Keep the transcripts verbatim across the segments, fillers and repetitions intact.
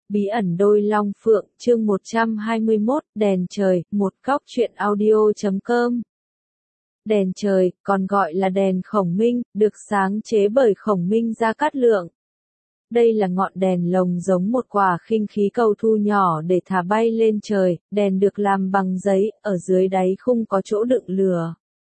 Bí ẩn đôi long phượng, chương một trăm hai mươi mốt, đèn trời, một góc truyện audio chấm com. Đèn trời, còn gọi là đèn khổng minh, được sáng chế bởi khổng minh Gia Cát Lượng. Đây là ngọn đèn lồng giống một quả khinh khí cầu thu nhỏ để thả bay lên trời, đèn được làm bằng giấy, ở dưới đáy khung có chỗ đựng lửa.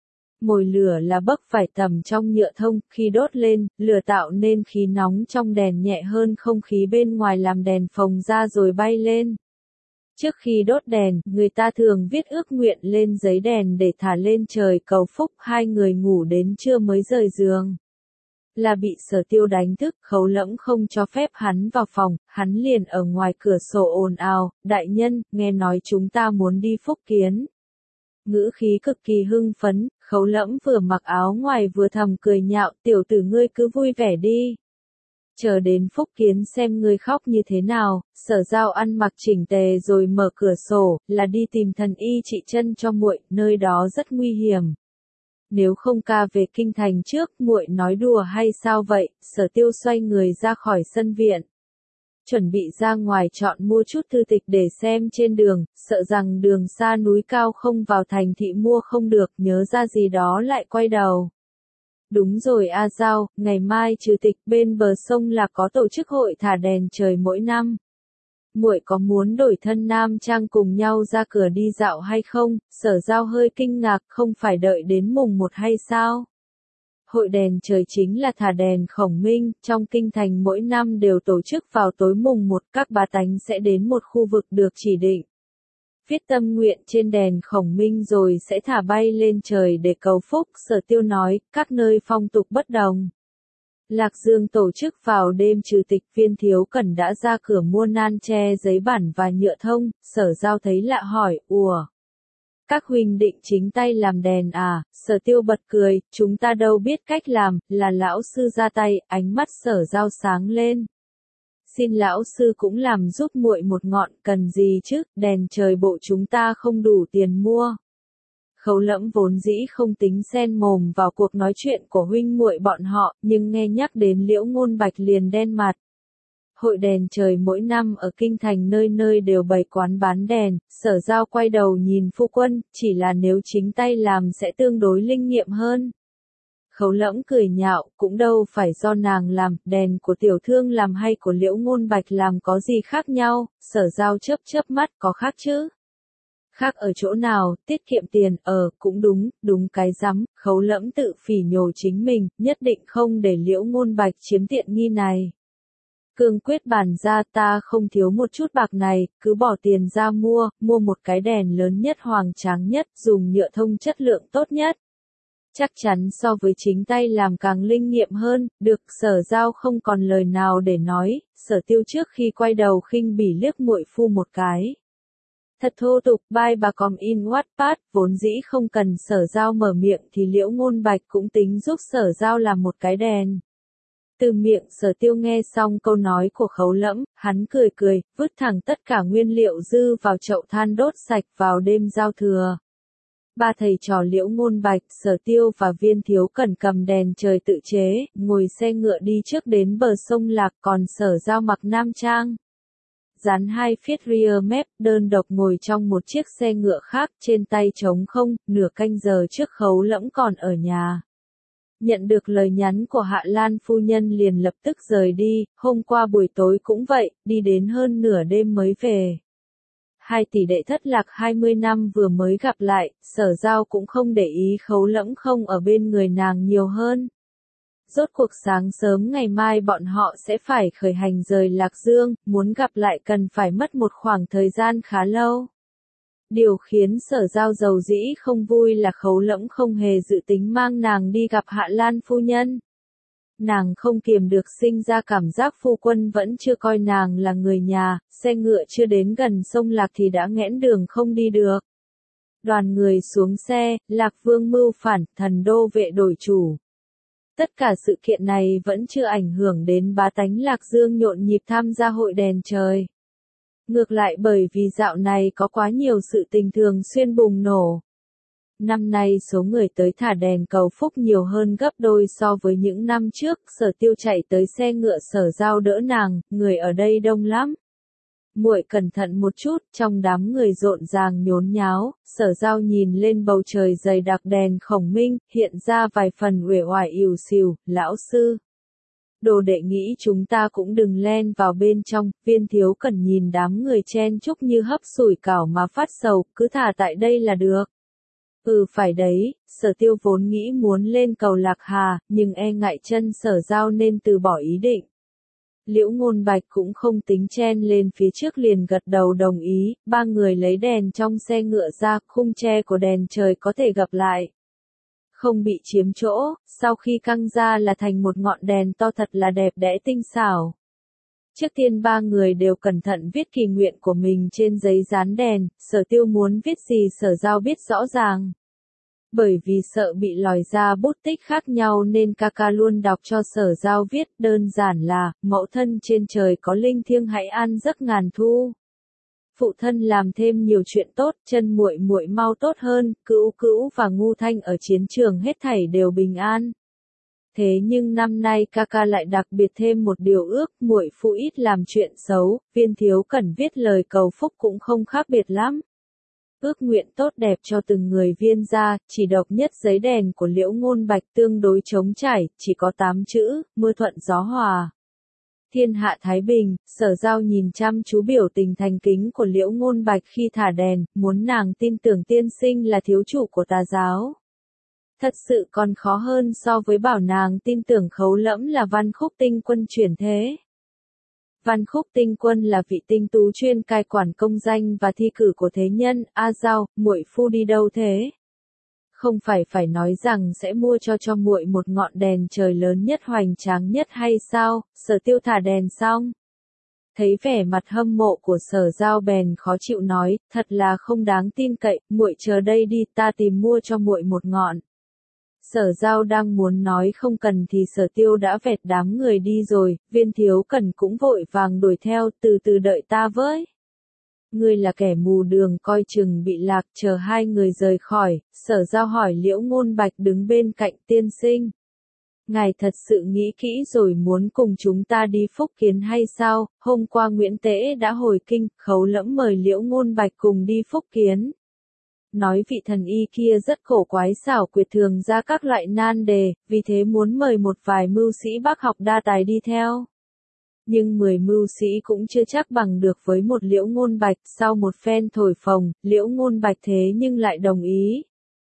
Mồi lửa là bấc vải tằm trong nhựa thông, khi đốt lên, lửa tạo nên khí nóng trong đèn nhẹ hơn không khí bên ngoài làm đèn phồng ra rồi bay lên. Trước khi đốt đèn, người ta thường viết ước nguyện lên giấy đèn để thả lên trời cầu phúc. Hai người ngủ đến trưa mới rời giường. Là bị Sở Tiêu đánh thức, Khấu Lẫm không cho phép hắn vào phòng, hắn liền ở ngoài cửa sổ ồn ào, đại nhân, nghe nói chúng ta muốn đi phúc kiến. Ngữ khí cực kỳ hưng phấn, Khấu Lẫm vừa mặc áo ngoài vừa thầm cười nhạo, tiểu tử ngươi cứ vui vẻ đi. Chờ đến phúc kiến xem ngươi khóc như thế nào. Sở Giao ăn mặc chỉnh tề rồi mở cửa sổ, là đi tìm thần y trị chân cho muội, nơi đó rất nguy hiểm. Nếu không ca về kinh thành trước, muội nói đùa hay sao vậy? Sở Tiêu xoay người ra khỏi sân viện. Chuẩn bị ra ngoài chọn mua chút thư tịch để xem trên đường, sợ rằng đường xa núi cao không vào thành thị mua không được, nhớ ra gì đó lại quay đầu. Đúng rồi A Giao, ngày mai trừ tịch bên bờ sông là có tổ chức hội thả đèn trời mỗi năm. Muội có muốn đổi thân nam trang cùng nhau ra cửa đi dạo hay không? Sở Giao hơi kinh ngạc, không phải đợi đến mùng một hay sao? Hội đèn trời chính là thả đèn khổng minh, trong kinh thành mỗi năm đều tổ chức vào tối mùng một, các bá tánh sẽ đến một khu vực được chỉ định. Viết tâm nguyện trên đèn khổng minh rồi sẽ thả bay lên trời để cầu phúc. Sở Tiêu nói, các nơi phong tục bất đồng. Lạc Dương tổ chức vào đêm trừ tịch, Viên Thiếu Cẩn đã ra cửa mua nan tre giấy bản và nhựa thông. Sở Giao thấy lạ hỏi, ủa? Các huynh định chính tay làm đèn à? Sở Tiêu bật cười, chúng ta đâu biết cách làm, là lão sư ra tay. Ánh mắt Sở Giao sáng lên. Xin lão sư cũng làm giúp muội một ngọn, cần gì chứ? Đèn trời bộ chúng ta không đủ tiền mua. Khấu Lẫm vốn dĩ không tính xen mồm vào cuộc nói chuyện của huynh muội bọn họ, nhưng nghe nhắc đến Liễu Ngôn Bạch liền đen mặt. Hội đèn trời mỗi năm ở kinh thành nơi nơi đều bày quán bán đèn. Sở Giao quay đầu nhìn phu quân, chỉ là nếu chính tay làm sẽ tương đối linh nghiệm hơn. Khấu Lẫm cười nhạo, cũng đâu phải do nàng làm, đèn của tiểu thương làm hay của Liễu Ngôn Bạch làm có gì khác nhau. Sở Giao chớp chớp mắt, có khác chứ? Khác ở chỗ nào? Tiết kiệm tiền, ờ, cũng đúng, đúng cái rắm. Khấu Lẫm tự phỉ nhổ chính mình, nhất định không để Liễu Ngôn Bạch chiếm tiện nghi này. Cương quyết bàn ra, ta không thiếu một chút bạc này, cứ bỏ tiền ra mua, mua một cái đèn lớn nhất hoàng tráng nhất, dùng nhựa thông chất lượng tốt nhất. Chắc chắn so với chính tay làm càng linh nghiệm hơn. Được. Sở Giao không còn lời nào để nói. Sở Tiêu trước khi quay đầu khinh bỉ liếc muội phu một cái. Thật thô tục, bye bà com in Wattpad, vốn dĩ không cần Sở Giao mở miệng thì Liễu Ngôn Bạch cũng tính giúp Sở Giao làm một cái đèn. Từ miệng Sở Tiêu nghe xong câu nói của Khấu Lẫm, hắn cười cười, vứt thẳng tất cả nguyên liệu dư vào chậu than đốt sạch vào đêm giao thừa. Ba thầy trò Liễu Ngôn Bạch, Sở Tiêu và Viên Thiếu Cẩn cầm đèn trời tự chế, ngồi xe ngựa đi trước đến bờ sông Lạc, còn Sở Giao mặc nam trang. Dán hai phiết rear map, đơn độc ngồi trong một chiếc xe ngựa khác, trên tay trống không. Nửa canh giờ trước Khấu Lẫm còn ở nhà. Nhận được lời nhắn của Hạ Lan phu nhân liền lập tức rời đi, hôm qua buổi tối cũng vậy, đi đến hơn nửa đêm mới về. Hai tỷ đệ thất lạc hai mươi năm vừa mới gặp lại, Sở Giao cũng không để ý Khấu Lẫm không ở bên người nàng nhiều hơn. Rốt cuộc sáng sớm ngày mai bọn họ sẽ phải khởi hành rời Lạc Dương, muốn gặp lại cần phải mất một khoảng thời gian khá lâu. Điều khiến Sở Giao giàu dĩ không vui là Khấu Lẫm không hề dự tính mang nàng đi gặp Hạ Lan phu nhân. Nàng không kiềm được sinh ra cảm giác phu quân vẫn chưa coi nàng là người nhà, xe ngựa chưa đến gần sông Lạc thì đã nghẽn đường không đi được. Đoàn người xuống xe, Lạc Vương mưu phản, thần đô vệ đổi chủ. Tất cả sự kiện này vẫn chưa ảnh hưởng đến bá tánh Lạc Dương nhộn nhịp tham gia hội đèn trời. Ngược lại bởi vì dạo này có quá nhiều sự tình thường xuyên bùng nổ. Năm nay số người tới thả đèn cầu phúc nhiều hơn gấp đôi so với những năm trước. Sở Tiêu chạy tới xe ngựa Sở Giao đỡ nàng, người ở đây đông lắm. muội cẩn thận một chút, trong đám người rộn ràng nhốn nháo, Sở Giao nhìn lên bầu trời dày đặc đèn khổng minh, hiện ra vài phần uể oải ỉu xìu, lão sư. Đồ đệ nghĩ chúng ta cũng đừng len vào bên trong, Viên Thiếu Cần nhìn đám người chen chúc như hấp sủi cảo mà phát sầu, cứ thả tại đây là được. Ừ phải đấy, Sở Tiêu vốn nghĩ muốn lên cầu Lạc Hà, nhưng e ngại chân Sở Giao nên từ bỏ ý định. Liễu Ngôn Bạch cũng không tính chen lên phía trước liền gật đầu đồng ý, ba người lấy đèn trong xe ngựa ra, khung tre của đèn trời có thể gập lại. Không bị chiếm chỗ, sau khi căng ra là thành một ngọn đèn to thật là đẹp đẽ tinh xảo. Trước tiên ba người đều cẩn thận viết kỳ nguyện của mình trên giấy dán đèn, Sở Tiêu muốn viết gì Sở Giao biết rõ ràng. Bởi vì sợ bị lòi ra bút tích khác nhau nên ca ca luôn đọc cho Sở Giao viết đơn giản là, mẫu thân trên trời có linh thiêng hãy an giấc ngàn thu. Phụ thân làm thêm nhiều chuyện tốt, chân muội muội mau tốt hơn, Cữu Cữu và Ngu Thanh ở chiến trường hết thảy đều bình an. Thế nhưng năm nay ca ca lại đặc biệt thêm một điều ước, muội phụ ít làm chuyện xấu, Viên Thiếu Cần viết lời cầu phúc cũng không khác biệt lắm. Ước nguyện tốt đẹp cho từng người Viên gia, chỉ độc nhất giấy đèn của Liễu Ngôn Bạch tương đối trống trải, chỉ có tám chữ, mưa thuận gió hòa. Thiên hạ thái bình, Sở Giao nhìn chăm chú biểu tình thành kính của Liễu Ngôn Bạch khi thả đèn, muốn nàng tin tưởng tiên sinh là thiếu chủ của tà giáo. Thật sự còn khó hơn so với bảo nàng tin tưởng Khấu Lẫm là Văn Khúc Tinh Quân chuyển thế. Văn Khúc Tinh Quân là vị tinh tú chuyên cai quản công danh và thi cử của thế nhân, A Giao, muội phu đi đâu thế? Không phải phải nói rằng sẽ mua cho cho muội một ngọn đèn trời lớn nhất hoành tráng nhất hay sao? Sở Tiêu thả đèn xong. Thấy vẻ mặt hâm mộ của Sở Giao bèn khó chịu nói, thật là không đáng tin cậy, muội chờ đây đi, ta tìm mua cho muội một ngọn. Sở Giao đang muốn nói không cần thì Sở Tiêu đã vẹt đám người đi rồi, Viên Thiếu Cần cũng vội vàng đuổi theo, từ từ đợi ta với. Ngươi là kẻ mù đường coi chừng bị lạc, chờ hai người rời khỏi, Sở Giao hỏi Liễu Ngôn Bạch đứng bên cạnh tiên sinh. Ngài thật sự nghĩ kỹ rồi muốn cùng chúng ta đi phúc kiến hay sao? Hôm qua Nguyễn Tế đã hồi kinh, Khấu Lẫm mời Liễu Ngôn Bạch cùng đi phúc kiến. Nói vị thần y kia rất cổ quái xảo quyệt thường ra các loại nan đề, vì thế muốn mời một vài mưu sĩ bác học đa tài đi theo. Nhưng mười mưu sĩ cũng chưa chắc bằng được với một Liễu Ngôn Bạch, sau một phen thổi phồng, Liễu Ngôn Bạch thế nhưng lại đồng ý.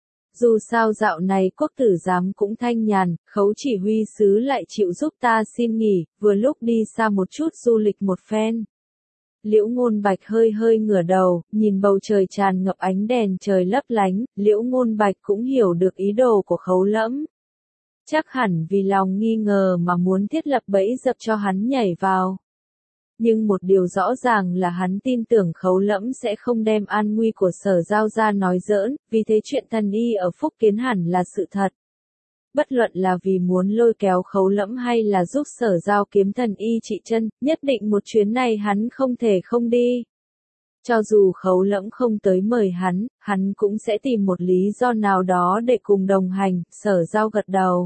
Dù sao dạo này quốc tử giám cũng thanh nhàn, Khấu chỉ huy sứ lại chịu giúp ta xin nghỉ, vừa lúc đi xa một chút du lịch một phen. Liễu Ngôn Bạch hơi hơi ngửa đầu, nhìn bầu trời tràn ngập ánh đèn trời lấp lánh, Liễu Ngôn Bạch cũng hiểu được ý đồ của Khấu Lẫm. Chắc hẳn vì lòng nghi ngờ mà muốn thiết lập bẫy dập cho hắn nhảy vào. Nhưng một điều rõ ràng là hắn tin tưởng Khấu Lẫm sẽ không đem an nguy của Sở Giao ra nói giỡn, vì thế chuyện thần y ở phúc kiến hẳn là sự thật. Bất luận là vì muốn lôi kéo Khấu Lẫm hay là giúp Sở Giao kiếm thần y trị chân, nhất định một chuyến này hắn không thể không đi. Cho dù Khấu Lẫm không tới mời hắn, hắn cũng sẽ tìm một lý do nào đó để cùng đồng hành, Sở Giao gật đầu.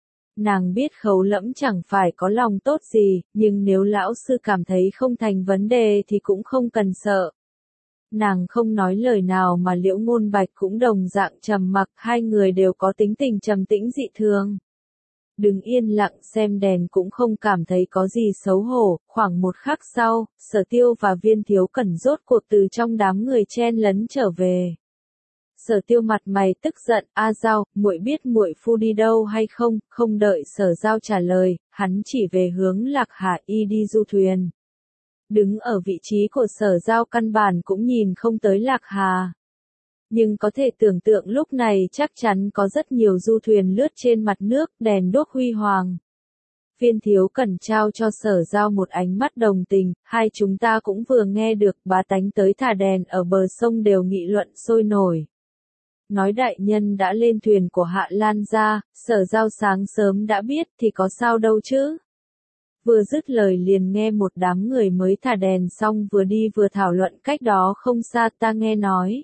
Nàng biết Khấu Lẫm chẳng phải có lòng tốt gì, nhưng nếu lão sư cảm thấy không thành vấn đề thì cũng không cần sợ. Nàng không nói lời nào mà Liễu Ngôn Bạch cũng đồng dạng trầm mặc, hai người đều có tính tình trầm tĩnh dị thường. Đứng yên lặng xem đèn cũng không cảm thấy có gì xấu hổ, khoảng một khắc sau, Sở Tiêu và Viên Thiếu Cần rốt cuộc từ trong đám người chen lấn trở về. Sở Tiêu mặt mày tức giận, A Giao, muội biết muội phu đi đâu hay không? Không đợi Sở Giao trả lời, hắn chỉ về hướng Lạc Hà y đi du thuyền. Đứng ở vị trí của Sở Giao căn bản cũng nhìn không tới Lạc Hà. Nhưng có thể tưởng tượng lúc này chắc chắn có rất nhiều du thuyền lướt trên mặt nước, đèn đuốc huy hoàng. Viên Thiếu Cần trao cho Sở Giao một ánh mắt đồng tình, hai chúng ta cũng vừa nghe được bá tánh tới thả đèn ở bờ sông đều nghị luận sôi nổi. Nói đại nhân đã lên thuyền của Hạ Lan gia, Sở Giao sáng sớm đã biết thì có sao đâu chứ. Vừa dứt lời liền nghe một đám người mới thả đèn xong vừa đi vừa thảo luận cách đó không xa ta nghe nói.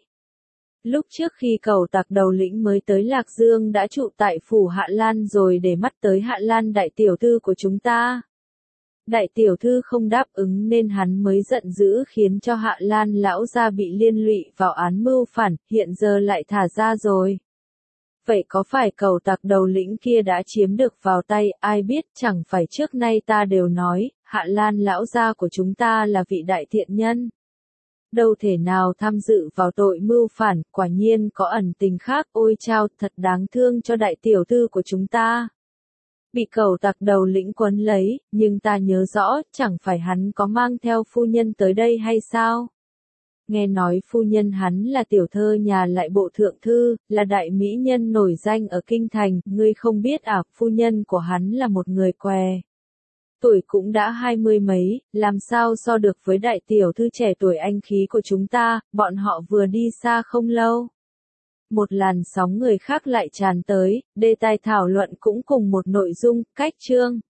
Lúc trước khi cầu tặc đầu lĩnh mới tới Lạc Dương đã trụ tại phủ Hạ Lan rồi để mắt tới Hạ Lan đại tiểu thư của chúng ta. Đại tiểu thư không đáp ứng nên hắn mới giận dữ khiến cho Hạ Lan lão gia bị liên lụy vào án mưu phản, hiện giờ lại thả ra rồi. Vậy có phải cẩu tặc đầu lĩnh kia đã chiếm được vào tay, ai biết, chẳng phải trước nay ta đều nói, Hạ Lan lão gia của chúng ta là vị đại thiện nhân. Đâu thể nào tham dự vào tội mưu phản, quả nhiên có ẩn tình khác, ôi chao, thật đáng thương cho đại tiểu thư của chúng ta. Bị cẩu tặc đầu lĩnh quấn lấy, nhưng ta nhớ rõ, chẳng phải hắn có mang theo phu nhân tới đây hay sao? Nghe nói phu nhân hắn là tiểu thơ nhà lại bộ thượng thư, là đại mỹ nhân nổi danh ở kinh thành, ngươi không biết à, phu nhân của hắn là một người què. Tuổi cũng đã hai mươi mấy, làm sao so được với đại tiểu thư trẻ tuổi anh khí của chúng ta, bọn họ vừa đi xa không lâu. Một làn sóng người khác lại tràn tới, đề tài thảo luận cũng cùng một nội dung, cách chương.